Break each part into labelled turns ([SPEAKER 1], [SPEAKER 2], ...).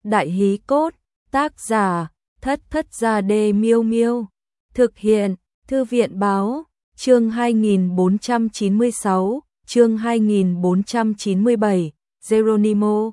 [SPEAKER 1] Đại hí cốt, tác giả, Thất Thất Gia Đê Miêu Miêu. Thực hiện, Thư viện báo, chương 2496, chương 2497, Geronimo.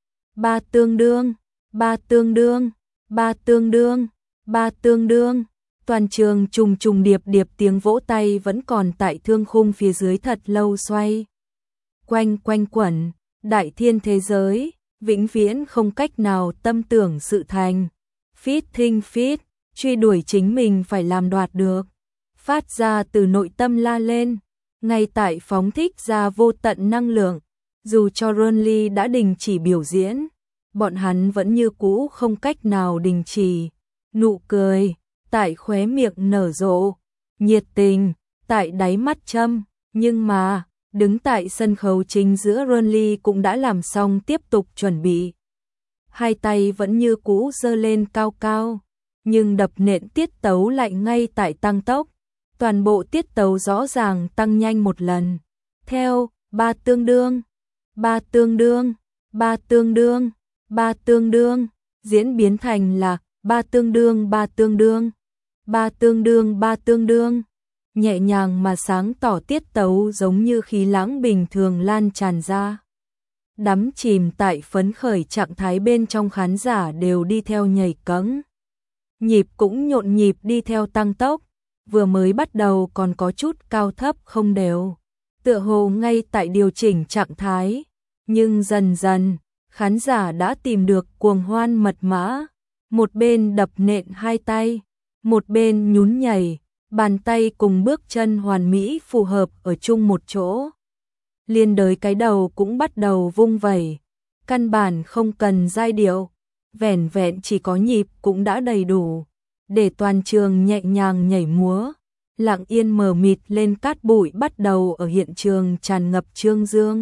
[SPEAKER 1] Ba tương đương, ba tương đương, ba tương đương, ba tương đương. Toàn trường trùng trùng điệp điệp tiếng vỗ tay vẫn còn tại thương khung phía dưới thật lâu xoay. Quanh quanh quẩn, đại thiên thế giới, vĩnh viễn không cách nào tâm tưởng sự thành. Fit thinh fit, truy đuổi chính mình phải làm đoạt được. Phát ra từ nội tâm la lên, ngay tại phóng thích ra vô tận năng lượng. Dù cho Ronly đã đình chỉ biểu diễn, bọn hắn vẫn như cũ không cách nào đình chỉ. Nụ cười tại khóe miệng nở rộ, nhiệt tình tại đáy mắt châm, nhưng mà đứng tại sân khấu chính giữa Ronly cũng đã làm xong tiếp tục chuẩn bị. Hai tay vẫn như cũ giơ lên cao cao, nhưng đập nện tiết tấu lại ngay tại tăng tốc. Toàn bộ tiết tấu rõ ràng tăng nhanh một lần. Theo ba tương đương, ba tương đương, ba tương đương, ba tương đương, diễn biến thành là ba tương đương, ba tương đương, ba tương đương, ba tương đương. Nhẹ nhàng mà sáng tỏ tiết tấu giống như khí lãng bình thường lan tràn ra. Đắm chìm tại phấn khởi trạng thái bên trong khán giả đều đi theo nhảy cẫng. Nhịp cũng nhộn nhịp đi theo tăng tốc, vừa mới bắt đầu còn có chút cao thấp không đều, tựa hồ ngay tại điều chỉnh trạng thái, nhưng dần dần, khán giả đã tìm được cuồng hoan mật mã, một bên đập nện hai tay, một bên nhún nhảy, bàn tay cùng bước chân hoàn mỹ phù hợp ở chung một chỗ. Liên đới cái đầu cũng bắt đầu vung vẩy, căn bản không cần giai điệu, vẻn vẹn chỉ có nhịp cũng đã đầy đủ, để toàn trường nhẹ nhàng nhảy múa. Lặng yên mờ mịt lên cát bụi bắt đầu ở hiện trường tràn ngập trương dương.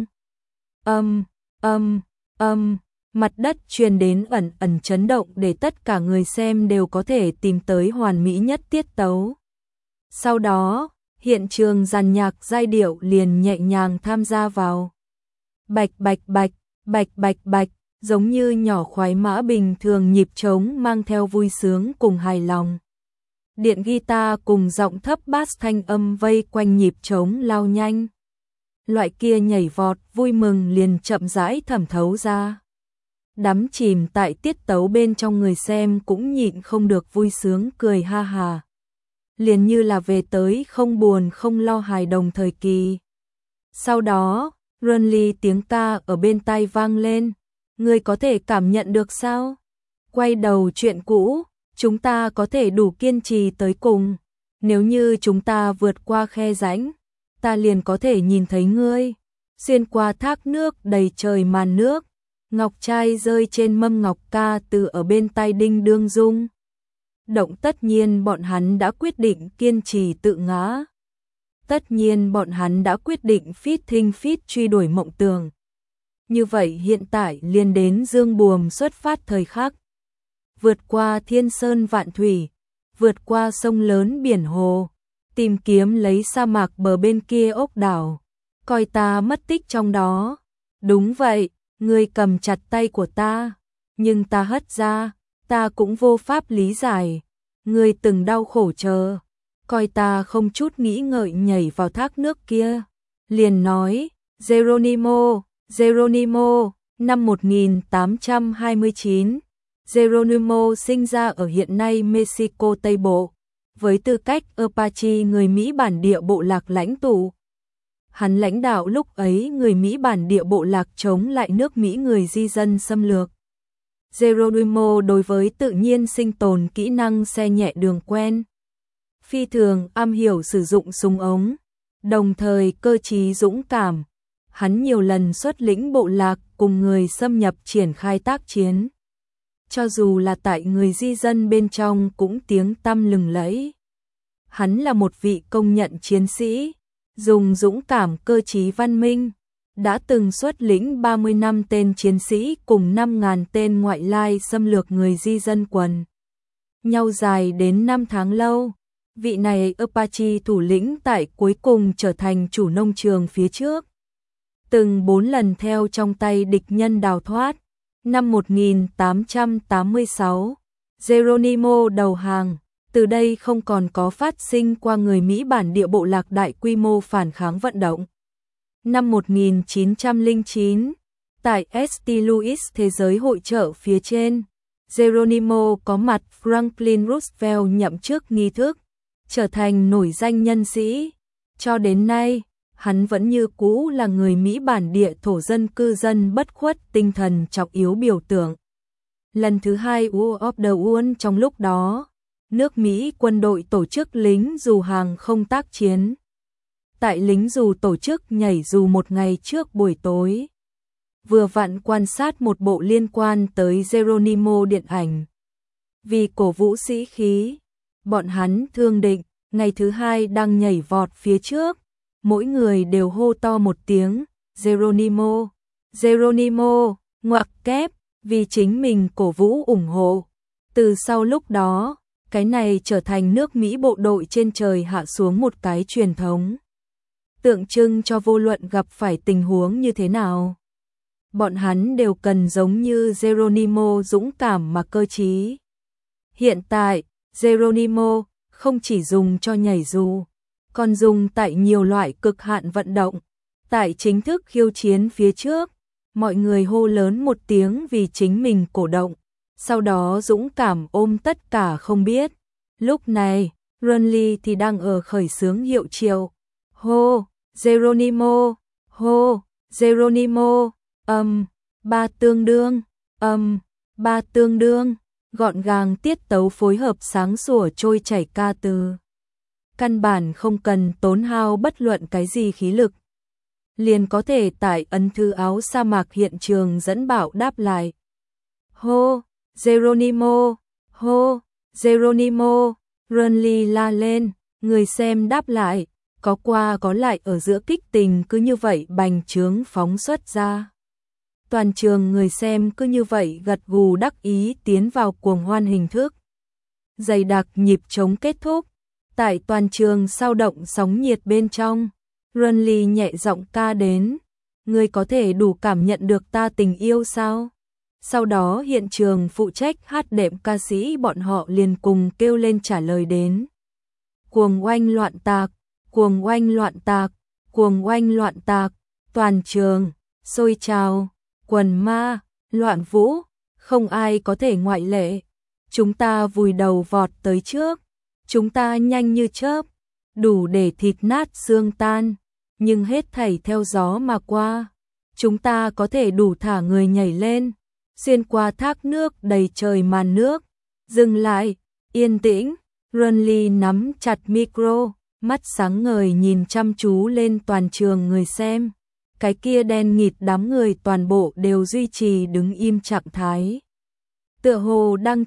[SPEAKER 1] Mặt đất truyền đến ẩn ẩn chấn động để tất cả người xem đều có thể tìm tới hoàn mỹ nhất tiết tấu. Sau đó, hiện trường dàn nhạc giai điệu liền nhẹ nhàng tham gia vào. Bạch bạch bạch, bạch bạch bạch, giống như nhỏ khoái mã bình thường nhịp trống mang theo vui sướng cùng hài lòng. Điện guitar cùng giọng thấp bass thanh âm vây quanh nhịp trống lao nhanh. Loại kia nhảy vọt vui mừng liền chậm rãi thẩm thấu ra. Đắm chìm tại tiết tấu bên trong người xem cũng nhịn không được vui sướng cười ha hà. Liền như là về tới không buồn không lo hài đồng thời kỳ. Sau đó, Ronly tiếng ca ở bên tai vang lên. Ngươi có thể cảm nhận được sao? Quay đầu chuyện cũ, chúng ta có thể đủ kiên trì tới cùng. Nếu như chúng ta vượt qua khe rãnh, ta liền có thể nhìn thấy ngươi. Xuyên qua thác nước đầy trời màn nước, ngọc trai rơi trên mâm ngọc ca từ ở bên tai đinh đương rung. Động tất nhiên bọn hắn đã quyết định kiên trì tự ngã. Tất nhiên bọn hắn đã quyết định fit thinh fit truy đuổi mộng tưởng. Như vậy hiện tại liền đến dương buồm xuất phát thời khắc. Vượt qua thiên sơn vạn thủy, vượt qua sông lớn biển hồ, tìm kiếm lấy sa mạc bờ bên kia ốc đảo, coi ta mất tích trong đó. Đúng vậy, ngươi cầm chặt tay của ta, nhưng ta hất ra, ta cũng vô pháp lý giải. Ngươi từng đau khổ chờ, coi ta không chút nghĩ ngợi nhảy vào thác nước kia. Liền nói, Geronimo, Geronimo, năm 1829. Geronimo sinh ra ở hiện nay Mexico Tây Bộ, với tư cách Apache người Mỹ bản địa bộ lạc lãnh tụ. Hắn lãnh đạo lúc ấy người Mỹ bản địa bộ lạc chống lại nước Mỹ người di dân xâm lược. Geronimo đối với tự nhiên sinh tồn kỹ năng xe nhẹ đường quen. Phi thường am hiểu sử dụng súng ống, đồng thời cơ trí dũng cảm. Hắn nhiều lần xuất lĩnh bộ lạc cùng người xâm nhập triển khai tác chiến. Cho dù là tại người di dân bên trong cũng tiếng tăm lừng lẫy. Hắn là một vị công nhận chiến sĩ, dùng dũng cảm cơ trí văn minh, đã từng xuất lĩnh 30 năm tên chiến sĩ cùng 5.000 tên ngoại lai xâm lược người di dân quần. Nhau dài đến 5 tháng lâu, vị này Apache thủ lĩnh tại cuối cùng trở thành chủ nông trường phía trước. Từng 4 lần theo trong tay địch nhân đào thoát, Năm 1886, Geronimo đầu hàng, từ đây không còn có phát sinh qua người Mỹ bản địa bộ lạc đại quy mô phản kháng vận động. Năm 1909, tại St. Louis Thế giới hội chợ phía trên, Geronimo có mặt Franklin Roosevelt nhậm chức nghi thức, trở thành nổi danh nhân sĩ. Cho đến nay, hắn vẫn như cũ là người Mỹ bản địa thổ dân cư dân bất khuất tinh thần trọng yếu biểu tượng. Lần thứ hai War of the World trong lúc đó, nước Mỹ quân đội tổ chức lính dù hàng không tác chiến. Tại lính dù tổ chức nhảy dù một ngày trước buổi tối. Vừa vặn quan sát một bộ liên quan tới Geronimo điện ảnh. Vì cổ vũ sĩ khí, bọn hắn thương định, ngày thứ hai đang nhảy vọt phía trước. Mỗi người đều hô to một tiếng, Geronimo, Geronimo, ngoặc kép, vì chính mình cổ vũ ủng hộ. Từ sau lúc đó, cái này trở thành nước Mỹ bộ đội trên trời hạ xuống một cái truyền thống. Tượng trưng cho vô luận gặp phải tình huống như thế nào. Bọn hắn đều cần giống như Geronimo dũng cảm mà cơ trí. Hiện tại, Geronimo không chỉ dùng cho nhảy dù, còn dùng tại nhiều loại cực hạn vận động. Tại chính thức khiêu chiến phía trước, mọi người hô lớn một tiếng vì chính mình cổ động, sau đó dũng cảm ôm tất cả không biết. Lúc này, Runley thì đang ở khởi xướng hiệu triệu. Hô, Geronimo, hô, Geronimo, ba tương đương, ba tương đương, gọn gàng tiết tấu phối hợp sáng sủa trôi chảy ca từ. Căn bản không cần tốn hao bất luận cái gì khí lực. Liền có thể tại ấn thư áo sa mạc hiện trường dẫn bạo đáp lại. Hô, Geronimo, hô, Geronimo, Runley la lên, người xem đáp lại, có qua có lại ở giữa kích tình cứ như vậy bành trướng phóng xuất ra. Toàn trường người xem cứ như vậy gật gù đắc ý tiến vào cuồng hoan hình thức. Dày đặc nhịp trống kết thúc, tại toàn trường sao động sóng nhiệt bên trong, Runley nhẹ giọng ca đến, người có thể đủ cảm nhận được ta tình yêu sao? Sau đó hiện trường phụ trách hát đệm ca sĩ bọn họ liền cùng kêu lên trả lời đến. Cuồng oanh loạn tạc, cuồng oanh loạn tạc, cuồng oanh loạn tạc, toàn trường, sôi trào, quần ma, loạn vũ, không ai có thể ngoại lệ. Chúng ta vùi đầu vọt tới trước, chúng ta nhanh như chớp, đủ để thịt nát xương tan, nhưng hết thảy theo gió mà qua. Chúng ta có thể đủ thả người nhảy lên, xuyên qua thác nước đầy trời màn nước. Dừng lại, yên tĩnh, Runley nắm chặt micro, mắt sáng ngời nhìn chăm chú lên toàn trường người xem. Cái kia đen nghịt đám người toàn bộ đều duy trì đứng im trạng thái. Tựa hồ đang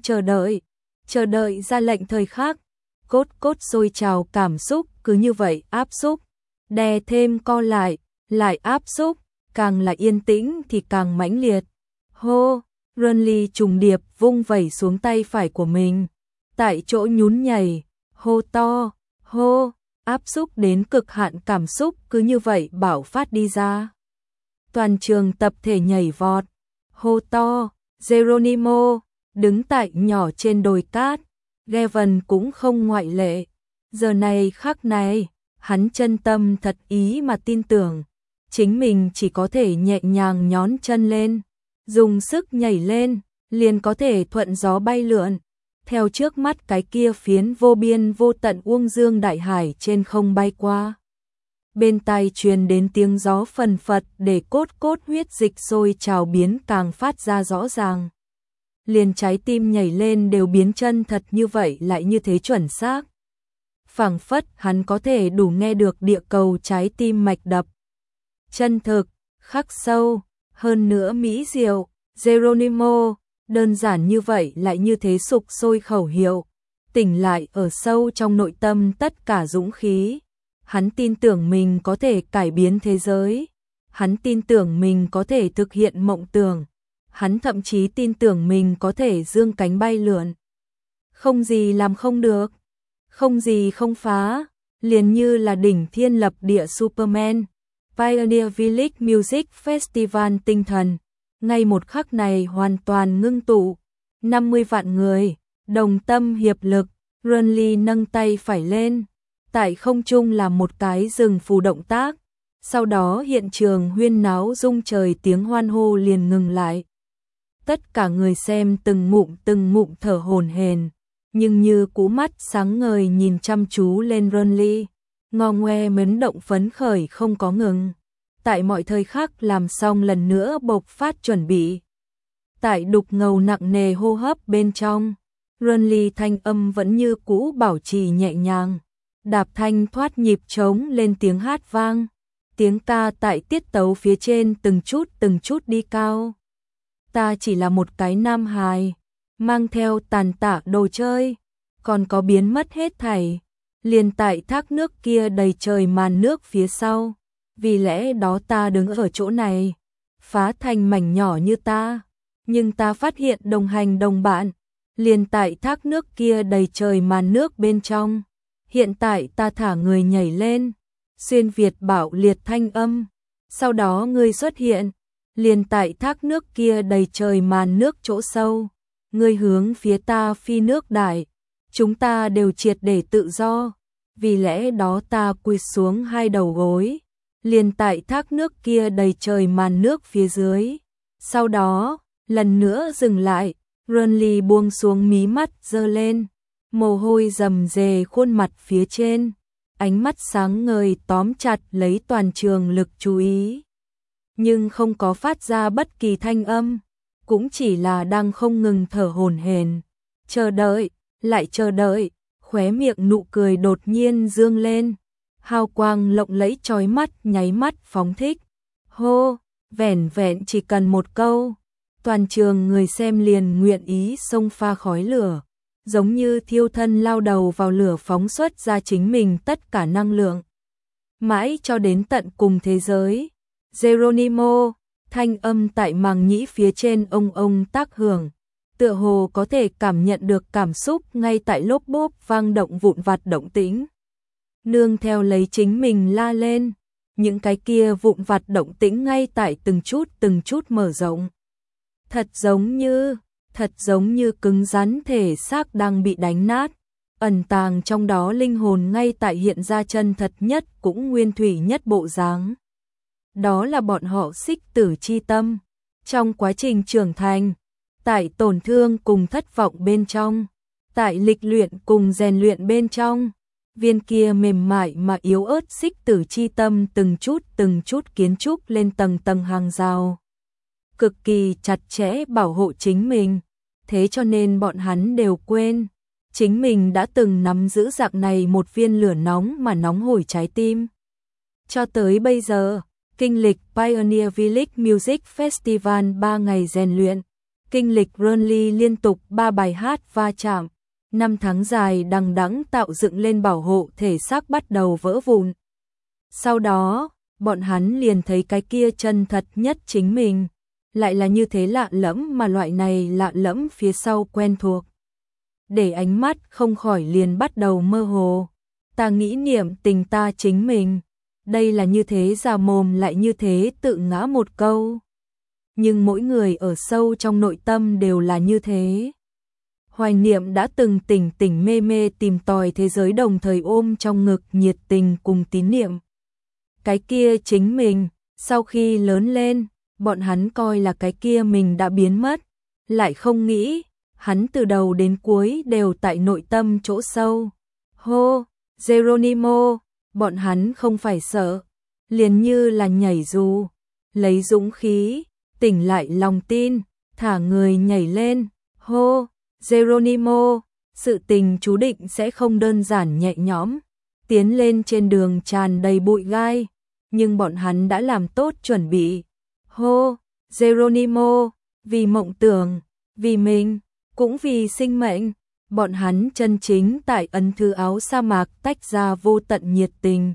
[SPEAKER 1] chờ đợi ra lệnh thời khắc. Cốt cốt sôi trào cảm xúc cứ như vậy áp xúc, đè thêm co lại áp xúc, càng là yên tĩnh thì càng mãnh liệt. Hô, Runley trùng điệp vung vẩy xuống tay phải của mình, tại chỗ nhún nhảy, hô to, hô, áp xúc đến cực hạn cảm xúc cứ như vậy bạo phát đi ra. Toàn trường tập thể nhảy vọt, hô to, Geronimo, đứng tại nhỏ trên đồi cát, Gavin cũng không ngoại lệ. Giờ này khắc này, hắn chân tâm thật ý mà tin tưởng, chính mình chỉ có thể nhẹ nhàng nhón chân lên, dùng sức nhảy lên, liền có thể thuận gió bay lượn, theo trước mắt cái kia phiến vô biên vô tận uông dương đại hải trên không bay qua. Bên tai truyền đến tiếng gió phần phật để cốt cốt huyết dịch sôi trào biến càng phát ra rõ ràng. Liền trái tim nhảy lên đều biến chân thật như vậy lại như thế chuẩn xác. Phảng phất hắn có thể đủ nghe được địa cầu trái tim mạch đập. Chân thực, khắc sâu, hơn nữa mỹ diệu, Geronimo, đơn giản như vậy lại như thế sục sôi khẩu hiệu, tỉnh lại ở sâu trong nội tâm tất cả dũng khí. Hắn tin tưởng mình có thể cải biến thế giới, hắn tin tưởng mình có thể thực hiện mộng tưởng, hắn thậm chí tin tưởng mình có thể dương cánh bay lượn. Không gì làm không được, không gì không phá, liền như là đỉnh thiên lập địa Superman. Pioneer Village Music Festival tinh thần, ngay một khắc này hoàn toàn ngưng tụ. 50 vạn người, đồng tâm hiệp lực, Renly nâng tay phải lên. Tại không trung là một cái dừng phù động tác. Sau đó hiện trường huyên náo rung trời, tiếng hoan hô liền ngừng lại. Tất cả người xem từng ngụm thở hổn hển, nhưng như cú mắt sáng ngời nhìn chăm chú lên Renly, ngò ngoe mến động phấn khởi không có ngừng. Tại mọi thời khắc làm xong lần nữa bộc phát chuẩn bị. Tại đục ngầu nặng nề hô hấp bên trong, Renly thanh âm vẫn như cũ bảo trì nhẹ nhàng, đạp thanh thoát nhịp trống lên tiếng hát vang. Tiếng ta tại tiết tấu phía trên từng chút đi cao. Ta chỉ là một cái nam hài, mang theo tàn tạ đồ chơi, còn có biến mất hết thảy. Liền tại thác nước kia đầy trời màn nước phía sau, vì lẽ đó ta đứng ở chỗ này, phá thành mảnh nhỏ như ta. Nhưng ta phát hiện đồng hành đồng bạn, liền tại thác nước kia đầy trời màn nước bên trong. Hiện tại ta thả người nhảy lên, xuyên việt bạo liệt thanh âm. Sau đó ngươi xuất hiện, liền tại thác nước kia đầy trời màn nước chỗ sâu. Ngươi hướng phía ta phi nước đại, chúng ta đều triệt để tự do. Vì lẽ đó ta quỳ xuống hai đầu gối, liền tại thác nước kia đầy trời màn nước phía dưới. Sau đó, lần nữa dừng lại, Renly buông xuống mí mắt giơ lên, mồ hôi rầm rề khuôn mặt phía trên, ánh mắt sáng ngời tóm chặt lấy toàn trường lực chú ý. Nhưng không có phát ra bất kỳ thanh âm, cũng chỉ là đang không ngừng thở hổn hển, chờ đợi, lại chờ đợi, khóe miệng nụ cười đột nhiên dương lên, hào quang lộng lẫy chói mắt nháy mắt phóng thích. Hô, vẻn vẹn chỉ cần một câu, toàn trường người xem liền nguyện ý xông pha khói lửa, giống như thiêu thân lao đầu vào lửa phóng xuất ra chính mình tất cả năng lượng. Mãi cho đến tận cùng thế giới, Geronimo, thanh âm tại màng nhĩ phía trên ông tác hưởng, tựa hồ có thể cảm nhận được cảm xúc ngay tại lốp bốp vang động vụn vặt động tĩnh. Nương theo lấy chính mình la lên, những cái kia vụn vặt động tĩnh ngay tại từng chút mở rộng. Thật giống như cứng rắn thể xác đang bị đánh nát, ẩn tàng trong đó linh hồn ngay tại hiện ra chân thật nhất cũng nguyên thủy nhất bộ dáng. Đó là bọn họ xích tử chi tâm. Trong quá trình trưởng thành, tại tổn thương cùng thất vọng bên trong, tại lịch luyện cùng rèn luyện bên trong, viên kia mềm mại mà yếu ớt xích tử chi tâm từng chút kiến trúc lên tầng hàng rào, cực kỳ chặt chẽ bảo hộ chính mình. Thế cho nên bọn hắn đều quên, chính mình đã từng nắm giữ dạng này một viên lửa nóng mà nóng hổi trái tim. Cho tới bây giờ, kinh lịch Pioneer Village Music Festival 3 ngày rèn luyện, kinh lịch Renly liên tục 3 bài hát va chạm, 5 tháng dài đằng đẵng tạo dựng lên bảo hộ thể xác bắt đầu vỡ vụn. Sau đó, bọn hắn liền thấy cái kia chân thật nhất chính mình, lại là như thế lạ lẫm, mà loại này lạ lẫm phía sau quen thuộc. Để ánh mắt không khỏi liền bắt đầu mơ hồ. Ta nghĩ niệm tình ta chính mình, đây là như thế già mồm lại như thế tự ngã một câu. Nhưng mỗi người ở sâu trong nội tâm đều là như thế. Hoài niệm đã từng tỉnh mê mê tìm tòi thế giới, đồng thời ôm trong ngực nhiệt tình cùng tín niệm. Cái kia chính mình, sau khi lớn lên, bọn hắn coi là cái kia mình đã biến mất, lại không nghĩ, hắn từ đầu đến cuối đều tại nội tâm chỗ sâu. Hô, Geronimo, bọn hắn không phải sợ, liền như là nhảy dù, lấy dũng khí, tỉnh lại lòng tin, thả người nhảy lên. Hô, Geronimo, sự tình chú định sẽ không đơn giản nhẹ nhõm, tiến lên trên đường tràn đầy bụi gai, nhưng bọn hắn đã làm tốt chuẩn bị. Hô, Geronimo, vì mộng tưởng, vì mình, cũng vì sinh mệnh, bọn hắn chân chính tại ấn thư áo sa mạc tách ra vô tận nhiệt tình.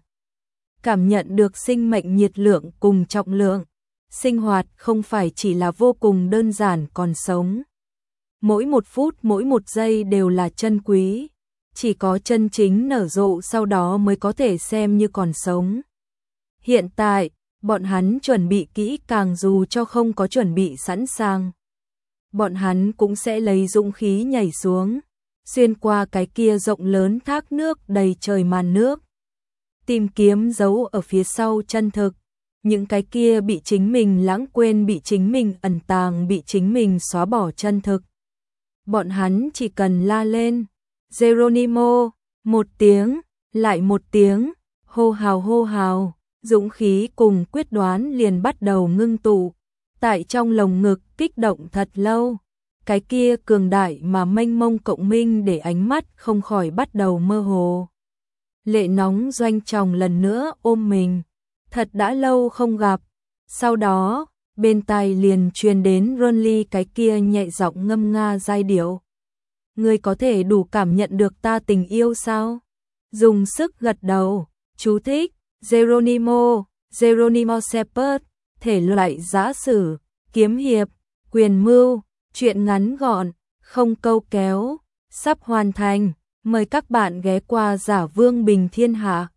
[SPEAKER 1] Cảm nhận được sinh mệnh nhiệt lượng cùng trọng lượng, sinh hoạt không phải chỉ là vô cùng đơn giản còn sống. Mỗi một phút, mỗi một giây đều là chân quý, chỉ có chân chính nở rộ sau đó mới có thể xem như còn sống. Hiện tại, Bọn hắn chuẩn bị kỹ càng dù cho không có chuẩn bị sẵn sàng. Bọn hắn cũng sẽ lấy dũng khí nhảy xuống, xuyên qua cái kia rộng lớn thác nước đầy trời màn nước. Tìm kiếm dấu ở phía sau chân thực, những cái kia bị chính mình lãng quên, bị chính mình ẩn tàng, bị chính mình xóa bỏ chân thực. Bọn hắn chỉ cần la lên, Geronimo, một tiếng, lại một tiếng, hô hào, dũng khí cùng quyết đoán liền bắt đầu ngưng tụ, tại trong lồng ngực kích động thật lâu. Cái kia cường đại mà mênh mông cộng minh để ánh mắt không khỏi bắt đầu mơ hồ. Lệ nóng doanh tròng lần nữa ôm mình, thật đã lâu không gặp. Sau đó, bên tai liền truyền đến Ronly cái kia nhẹ giọng ngâm nga giai điệu. Ngươi có thể đủ cảm nhận được ta tình yêu sao? Dùng sức gật đầu, chú thích, Geronimo Shepard, thể loại giã sử, kiếm hiệp, quyền mưu, truyện ngắn gọn, không câu kéo, sắp hoàn thành. Mời các bạn ghé qua Giả Vương Bình Thiên Hạ.